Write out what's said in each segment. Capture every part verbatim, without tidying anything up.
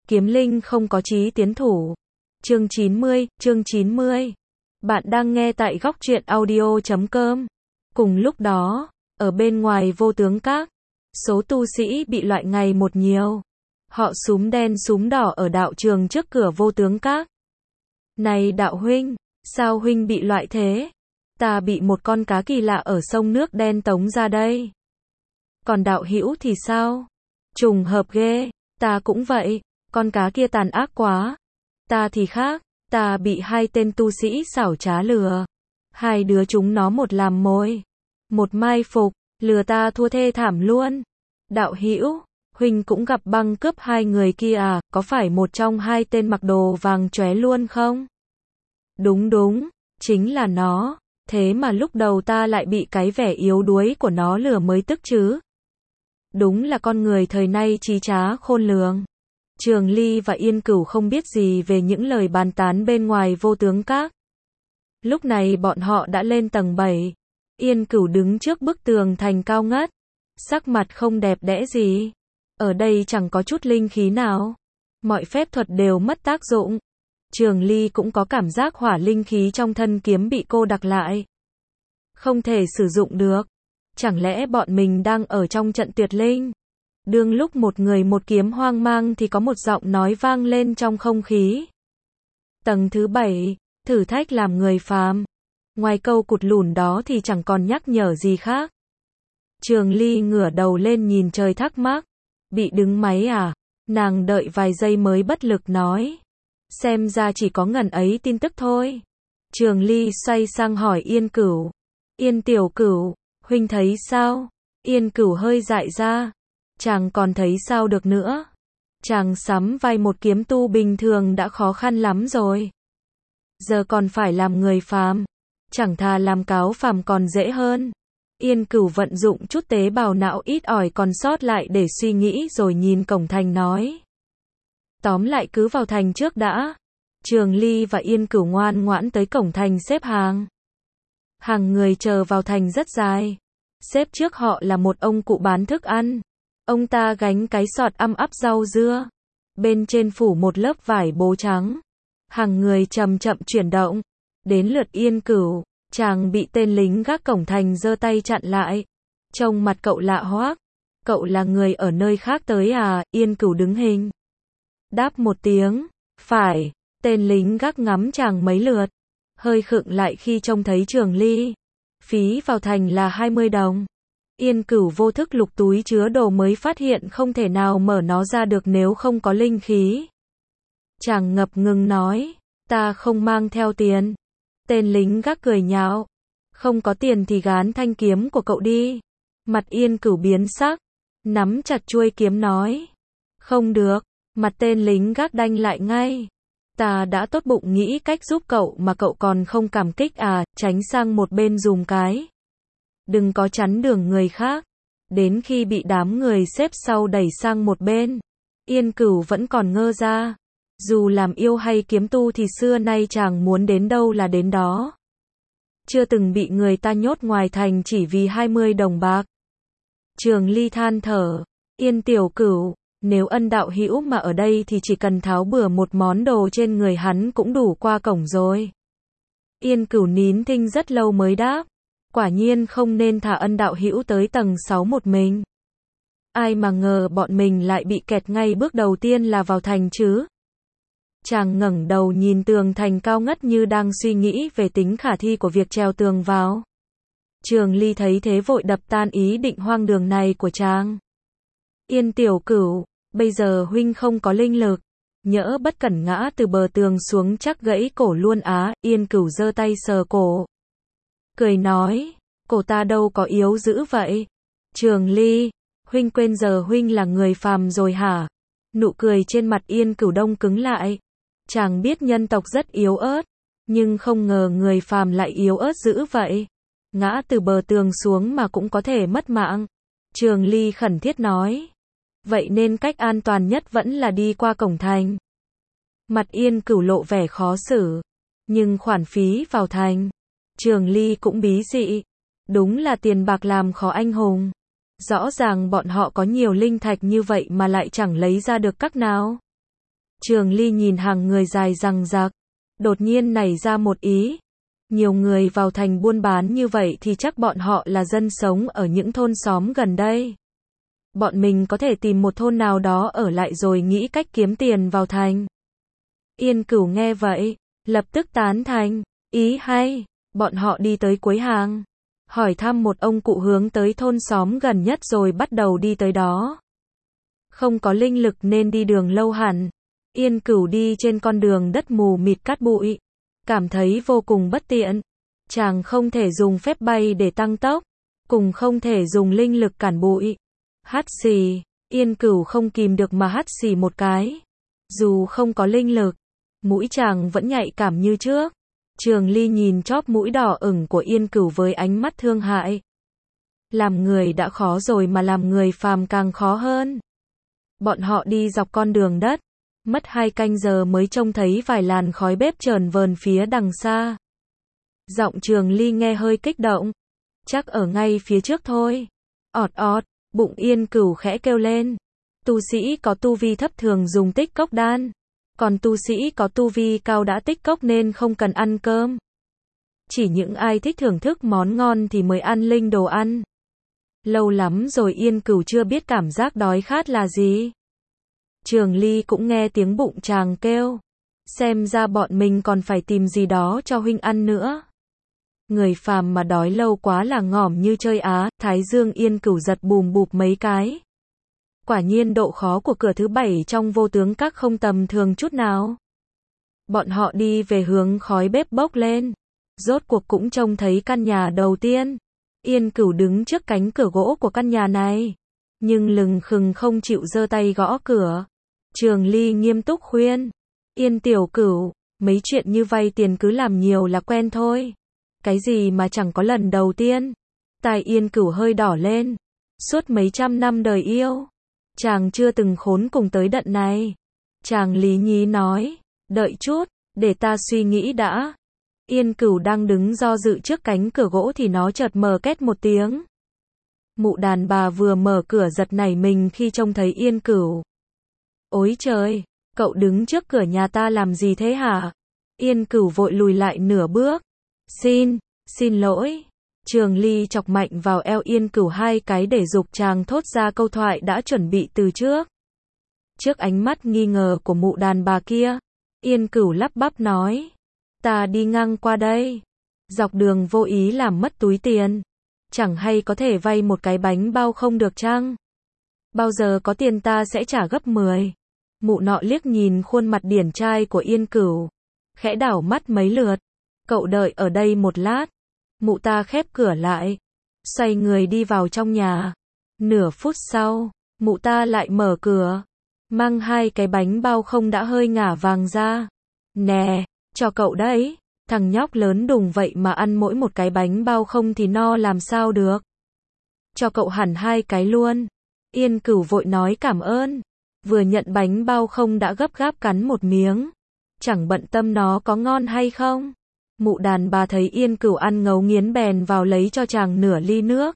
Kiếm linh không có chí tiến thủ. Chương chín mươi, chương chín mươi. Bạn đang nghe tại góc truyện audio chấm com. Cùng lúc đó, ở bên ngoài Vô Tướng Các, số tu sĩ bị loại ngày một nhiều. Họ súm đen súm đỏ ở đạo trường trước cửa Vô Tướng Các. Này đạo huynh, sao huynh bị loại thế? Ta bị một con cá kỳ lạ ở sông nước đen tống ra đây. Còn đạo hữu thì sao? Trùng hợp ghê, ta cũng vậy, con cá kia tàn ác quá. Ta thì khác, ta bị hai tên tu sĩ xảo trá lừa. Hai đứa chúng nó một làm mồi, một mai phục, lừa ta thua thê thảm luôn. Đạo hữu, huynh cũng gặp băng cướp hai người kia à, có phải một trong hai tên mặc đồ vàng chóe luôn không? Đúng đúng, chính là nó, thế mà lúc đầu ta lại bị cái vẻ yếu đuối của nó lừa mới tức chứ. Đúng là con người thời nay trí trá khôn lường. Trường Ly và Yên Cửu không biết gì về những lời bàn tán bên ngoài Vô Tướng Các. Lúc này bọn họ đã lên tầng bảy. Yên Cửu đứng trước bức tường thành cao ngất, sắc mặt không đẹp đẽ gì. Ở đây chẳng có chút linh khí nào. Mọi phép thuật đều mất tác dụng. Trường Ly cũng có cảm giác hỏa linh khí trong thân kiếm bị cô đặc lại. Không thể sử dụng được. Chẳng lẽ bọn mình đang ở trong trận tuyệt linh? Đương lúc một người một kiếm hoang mang thì có một giọng nói vang lên trong không khí. Tầng thứ bảy, thử thách làm người phàm. Ngoài câu cụt lủn đó thì chẳng còn nhắc nhở gì khác. Trường Ly ngửa đầu lên nhìn trời thắc mắc. Bị đứng máy à? Nàng đợi vài giây mới bất lực nói. Xem ra chỉ có ngần ấy tin tức thôi. Trường Ly xoay sang hỏi Yên Cửu. Yên tiểu Cửu, huynh thấy sao? Yên Cửu hơi dại ra. Chàng còn thấy sao được nữa? Chàng sắm vai một kiếm tu bình thường đã khó khăn lắm rồi. Giờ còn phải làm người phàm. Chẳng thà làm cáo phàm còn dễ hơn. Yên Cửu vận dụng chút tế bào não ít ỏi còn sót lại để suy nghĩ rồi nhìn cổng thành nói. Tóm lại cứ vào thành trước đã. Trường Ly và Yên Cửu ngoan ngoãn tới cổng thành xếp hàng. Hàng người chờ vào thành rất dài. Xếp trước họ là một ông cụ bán thức ăn. Ông ta gánh cái sọt âm ắp rau dưa. Bên trên phủ một lớp vải bố trắng. Hàng người chậm chậm chuyển động. Đến lượt Yên Cửu, chàng bị tên lính gác cổng thành giơ tay chặn lại. Trông mặt cậu lạ hoắc. Cậu là người ở nơi khác tới à? Yên Cửu đứng hình. Đáp một tiếng. Phải. Tên lính gác ngắm chàng mấy lượt. Hơi khựng lại khi trông thấy Trường Ly. Phí vào thành là hai mươi đồng. Yên Cửu vô thức lục túi chứa đồ mới phát hiện không thể nào mở nó ra được nếu không có linh khí. Chàng ngập ngừng nói, ta không mang theo tiền. Tên lính gác cười nhạo, không có tiền thì gán thanh kiếm của cậu đi. Mặt Yên Cửu biến sắc, nắm chặt chuôi kiếm nói, không được. Mặt tên lính gác đanh lại ngay. Ta đã tốt bụng nghĩ cách giúp cậu mà cậu còn không cảm kích à, tránh sang một bên dùm cái. Đừng có chắn đường người khác. Đến khi bị đám người xếp sau đẩy sang một bên, Yên Cửu vẫn còn ngơ ra. Dù làm yêu hay kiếm tu thì xưa nay chàng muốn đến đâu là đến đó. Chưa từng bị người ta nhốt ngoài thành chỉ vì hai mươi đồng bạc. Trường Ly than thở, Yên tiểu Cửu, nếu ân đạo hữu mà ở đây thì chỉ cần tháo bừa một món đồ trên người hắn cũng đủ qua cổng rồi. Yên Cửu nín thinh rất lâu mới đáp. Quả nhiên không nên thả ân đạo hữu tới tầng sáu một mình. Ai mà ngờ bọn mình lại bị kẹt ngay bước đầu tiên là vào thành chứ. Chàng ngẩng đầu nhìn tường thành cao ngất như đang suy nghĩ về tính khả thi của việc trèo tường vào. Trường Ly thấy thế vội đập tan ý định hoang đường này của chàng. Yên tiểu Cửu, bây giờ huynh không có linh lực. Nhỡ bất cẩn ngã từ bờ tường xuống chắc gãy cổ luôn á. Yên Cửu giơ tay sờ cổ. Cười nói, cổ ta đâu có yếu dữ vậy. Trường Ly, huynh quên giờ huynh là người phàm rồi hả? Nụ cười trên mặt Yên Cửu đông cứng lại. Chàng biết nhân tộc rất yếu ớt, nhưng không ngờ người phàm lại yếu ớt dữ vậy. Ngã từ bờ tường xuống mà cũng có thể mất mạng. Trường Ly khẩn thiết nói. Vậy nên cách an toàn nhất vẫn là đi qua cổng thành. Mặt Yên Cửu lộ vẻ khó xử. Nhưng khoản phí vào thành. Trường Ly cũng bí dị. Đúng là tiền bạc làm khó anh hùng. Rõ ràng bọn họ có nhiều linh thạch như vậy mà lại chẳng lấy ra được các nào. Trường Ly nhìn hàng người dài dằng dặc, đột nhiên nảy ra một ý. Nhiều người vào thành buôn bán như vậy thì chắc bọn họ là dân sống ở những thôn xóm gần đây. Bọn mình có thể tìm một thôn nào đó ở lại rồi nghĩ cách kiếm tiền vào thành. Yên Cửu nghe vậy, lập tức tán thành, ý hay. Bọn họ đi tới cuối hàng, hỏi thăm một ông cụ hướng tới thôn xóm gần nhất rồi bắt đầu đi tới đó. Không có linh lực nên đi đường lâu hẳn. Yên Cửu đi trên con đường đất mù mịt cát bụi, cảm thấy vô cùng bất tiện. Chàng không thể dùng phép bay để tăng tốc, cùng không thể dùng linh lực cản bụi. Hắt xì, Yên Cửu không kìm được mà hắt xì một cái. Dù không có linh lực, mũi chàng vẫn nhạy cảm như trước. Trường Ly nhìn chóp mũi đỏ ửng của Yên Cửu với ánh mắt thương hại. Làm người đã khó rồi mà làm người phàm càng khó hơn. Bọn họ đi dọc con đường đất, mất hai canh giờ mới trông thấy vài làn khói bếp chờn vờn phía đằng xa. Giọng Trường Ly nghe hơi kích động. Chắc ở ngay phía trước thôi. Ọt ọt, bụng Yên Cửu khẽ kêu lên. Tu sĩ có tu vi thấp thường dùng tích cốc đan. Còn tu sĩ có tu vi cao đã tích cốc nên không cần ăn cơm. Chỉ những ai thích thưởng thức món ngon thì mới ăn linh đồ ăn. Lâu lắm rồi Yên Cửu chưa biết cảm giác đói khát là gì. Trường Ly cũng nghe tiếng bụng chàng kêu. Xem ra bọn mình còn phải tìm gì đó cho huynh ăn nữa. Người phàm mà đói lâu quá là ngỏm như chơi á. Thái dương Yên Cửu giật bùm bụp mấy cái. Quả nhiên độ khó của cửa thứ bảy trong vô tướng các không tầm thường chút nào. Bọn họ đi về hướng khói bếp bốc lên. Rốt cuộc cũng trông thấy căn nhà đầu tiên. Yên Cửu đứng trước cánh cửa gỗ của căn nhà này, nhưng lừng khừng không chịu giơ tay gõ cửa. Trường Ly nghiêm túc khuyên. Yên tiểu Cửu, mấy chuyện như vay tiền cứ làm nhiều là quen thôi. Cái gì mà chẳng có lần đầu tiên. Tai Yên Cửu hơi đỏ lên. Suốt mấy trăm năm đời yêu, chàng chưa từng khốn cùng tới đận này. Chàng lý nhí nói, đợi chút, để ta suy nghĩ đã. Yên Cửu đang đứng do dự trước cánh cửa gỗ thì nó chợt mở két một tiếng. Mụ đàn bà vừa mở cửa giật nảy mình khi trông thấy Yên Cửu. Ôi trời, cậu đứng trước cửa nhà ta làm gì thế hả? Yên Cửu vội lùi lại nửa bước. Xin, xin lỗi. Trường Ly chọc mạnh vào eo Yên Cửu hai cái để giục chàng thốt ra câu thoại đã chuẩn bị từ trước. Trước ánh mắt nghi ngờ của mụ đàn bà kia, Yên Cửu lắp bắp nói. Ta đi ngang qua đây, dọc đường vô ý làm mất túi tiền. Chẳng hay có thể vay một cái bánh bao không được chăng? Bao giờ có tiền ta sẽ trả gấp mười. Mụ nọ liếc nhìn khuôn mặt điển trai của Yên Cửu, khẽ đảo mắt mấy lượt. Cậu đợi ở đây một lát. Mụ ta khép cửa lại, xoay người đi vào trong nhà. Nửa phút sau, mụ ta lại mở cửa, mang hai cái bánh bao không đã hơi ngả vàng ra. Nè, cho cậu đấy. Thằng nhóc lớn đùng vậy mà ăn mỗi một cái bánh bao không thì no làm sao được. Cho cậu hẳn hai cái luôn. Yên Cửu vội nói cảm ơn. Vừa nhận bánh bao không đã gấp gáp cắn một miếng. Chẳng bận tâm nó có ngon hay không. Mụ đàn bà thấy Yên Cửu ăn ngấu nghiến bèn vào lấy cho chàng nửa ly nước.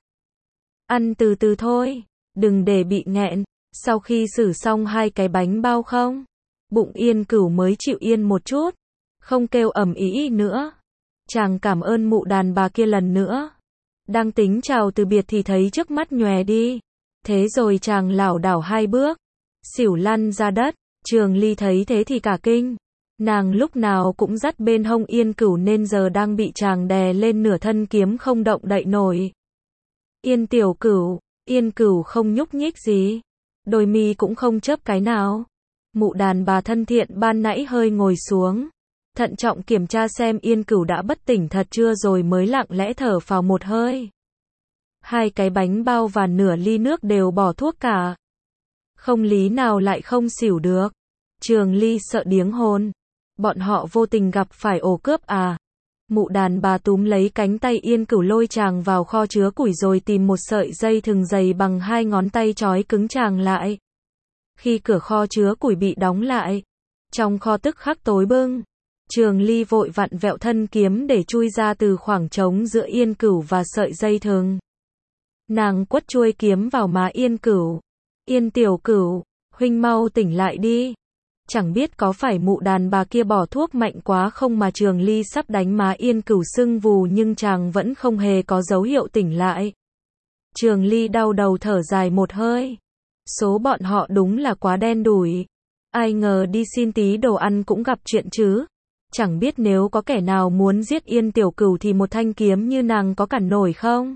Ăn từ từ thôi, đừng để bị nghẹn. Sau khi xử xong hai cái bánh bao không, bụng Yên Cửu mới chịu yên một chút, không kêu ầm ĩ nữa. Chàng cảm ơn mụ đàn bà kia lần nữa. Đang tính chào từ biệt thì thấy trước mắt nhòe đi. Thế rồi chàng lảo đảo hai bước, xỉu lăn ra đất. Trường Ly thấy thế thì cả kinh. Nàng lúc nào cũng dắt bên hông Yên Cửu nên giờ đang bị chàng đè lên nửa thân kiếm không động đậy nổi. Yên tiểu Cửu, Yên Cửu không nhúc nhích gì, đôi mi cũng không chớp cái nào. Mụ đàn bà thân thiện ban nãy hơi ngồi xuống, thận trọng kiểm tra xem Yên Cửu đã bất tỉnh thật chưa rồi mới lặng lẽ thở phào một hơi. Hai cái bánh bao và nửa ly nước đều bỏ thuốc cả. Không lý nào lại không xỉu được. Trường Ly sợ điếng hồn. Bọn họ vô tình gặp phải ổ cướp à? Mụ đàn bà túm lấy cánh tay Yên Cửu lôi chàng vào kho chứa củi rồi tìm một sợi dây thừng dày bằng hai ngón tay trói cứng chàng lại. Khi cửa kho chứa củi bị đóng lại, trong kho tức khắc tối bưng. Trường Ly vội vặn vẹo thân kiếm để chui ra từ khoảng trống giữa Yên Cửu và sợi dây thừng. Nàng quất chuôi kiếm vào má Yên Cửu. Yên tiểu Cửu, huynh mau tỉnh lại đi. Chẳng biết có phải mụ đàn bà kia bỏ thuốc mạnh quá không mà Trường Ly sắp đánh má Yên Cửu sưng vù nhưng chàng vẫn không hề có dấu hiệu tỉnh lại. Trường Ly đau đầu thở dài một hơi. Số bọn họ đúng là quá đen đủi. Ai ngờ đi xin tí đồ ăn cũng gặp chuyện chứ. Chẳng biết nếu có kẻ nào muốn giết Yên Tiểu Cửu thì một thanh kiếm như nàng có cản nổi không?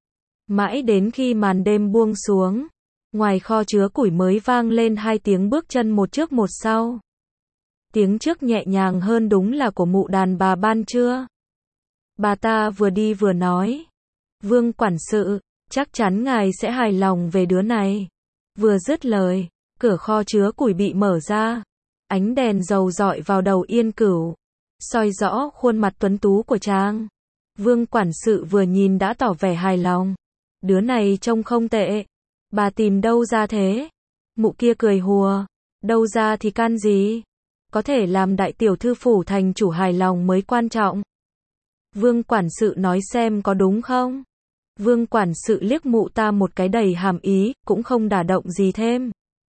Mãi đến khi màn đêm buông xuống, ngoài kho chứa củi mới vang lên hai tiếng bước chân một trước một sau. Tiếng trước nhẹ nhàng hơn đúng là của mụ đàn bà ban trưa. Bà ta vừa đi vừa nói. Vương quản sự, chắc chắn ngài sẽ hài lòng về đứa này. Vừa dứt lời, cửa kho chứa củi bị mở ra. Ánh đèn dầu rọi vào đầu Yên Cửu, soi rõ khuôn mặt tuấn tú của chàng. Vương quản sự vừa nhìn đã tỏ vẻ hài lòng. Đứa này trông không tệ. Bà tìm đâu ra thế? Mụ kia cười hùa. Đâu ra thì can gì? Có thể làm đại tiểu thư phủ thành chủ hài lòng mới quan trọng. Vương quản sự nói xem có đúng không? Vương quản sự liếc mụ ta một cái đầy hàm ý, cũng không đả động gì thêm.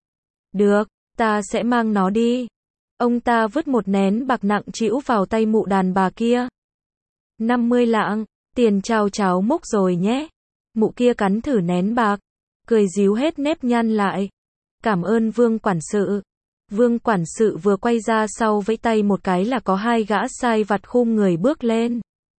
Được, ta sẽ mang nó đi. Ông ta vứt một nén bạc nặng trĩu vào tay mụ đàn bà kia. năm mươi lạng, tiền chào cháu múc rồi nhé. Mụ kia cắn thử nén bạc, cười díu hết nếp nhăn lại. Cảm ơn Vương quản sự. Vương quản sự vừa quay ra sau vẫy tay một cái là có hai gã sai vặt khum người bước lên.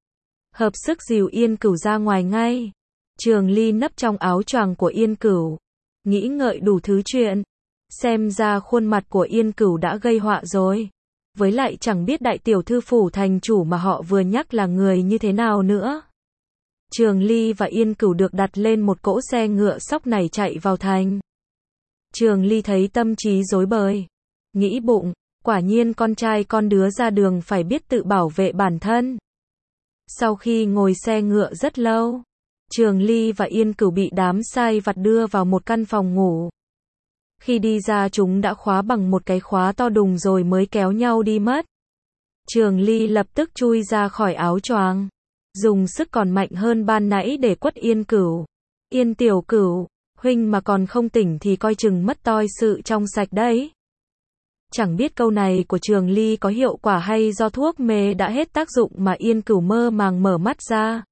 Hợp sức dìu Yên Cửu ra ngoài ngay. Trường Ly nấp trong áo choàng của Yên Cửu, nghĩ ngợi đủ thứ chuyện. Xem ra khuôn mặt của Yên Cửu đã gây họa rồi. Với lại chẳng biết đại tiểu thư phủ thành chủ mà họ vừa nhắc là người như thế nào nữa. Trường Ly và Yên Cửu được đặt lên một cỗ xe ngựa sóc này chạy vào thành. Trường Ly thấy tâm trí rối bời. Nghĩ bụng, quả nhiên con trai con đứa ra đường phải biết tự bảo vệ bản thân. Sau khi ngồi xe ngựa rất lâu, Trường Ly và Yên Cửu bị đám sai vặt đưa vào một căn phòng ngủ. Khi đi ra chúng đã khóa bằng một cái khóa to đùng rồi mới kéo nhau đi mất. Trường Ly lập tức chui ra khỏi áo choàng, dùng sức còn mạnh hơn ban nãy để quất Yên Cửu. Yên Tiểu Cửu, huynh mà còn không tỉnh thì coi chừng mất toi sự trong sạch đấy. Chẳng biết câu này của Trường Ly có hiệu quả hay do thuốc mê đã hết tác dụng mà Yên Cửu mơ màng mở mắt ra.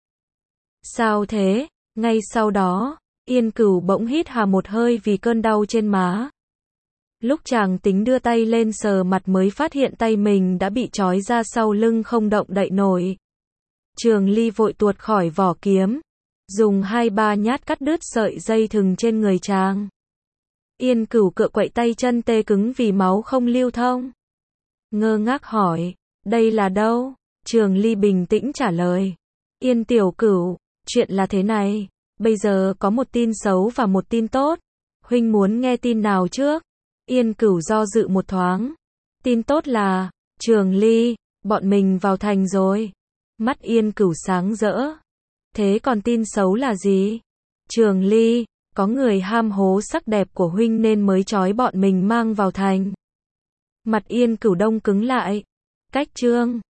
Sao thế? Ngay sau đó, Yên Cửu bỗng hít hà một hơi vì cơn đau trên má. Lúc chàng tính đưa tay lên sờ mặt mới phát hiện tay mình đã bị trói ra sau lưng không động đậy nổi. Trường Ly vội tuột khỏi vỏ kiếm, dùng hai ba nhát cắt đứt sợi dây thừng trên người chàng. Yên Cửu cựa quậy tay chân tê cứng vì máu không lưu thông. Ngơ ngác hỏi, đây là đâu? Trường Ly bình tĩnh trả lời. Yên Tiểu Cửu, chuyện là thế này, bây giờ có một tin xấu và một tin tốt. Huynh muốn nghe tin nào trước? Yên Cửu do dự một thoáng. Tin tốt là, Trường Ly, bọn mình vào thành rồi. Mắt Yên Cửu sáng rỡ. Thế còn tin xấu là gì? Trường Ly, có người ham hố sắc đẹp của huynh nên mới trói bọn mình mang vào thành. Mặt Yên Cửu đông cứng lại. Cách chương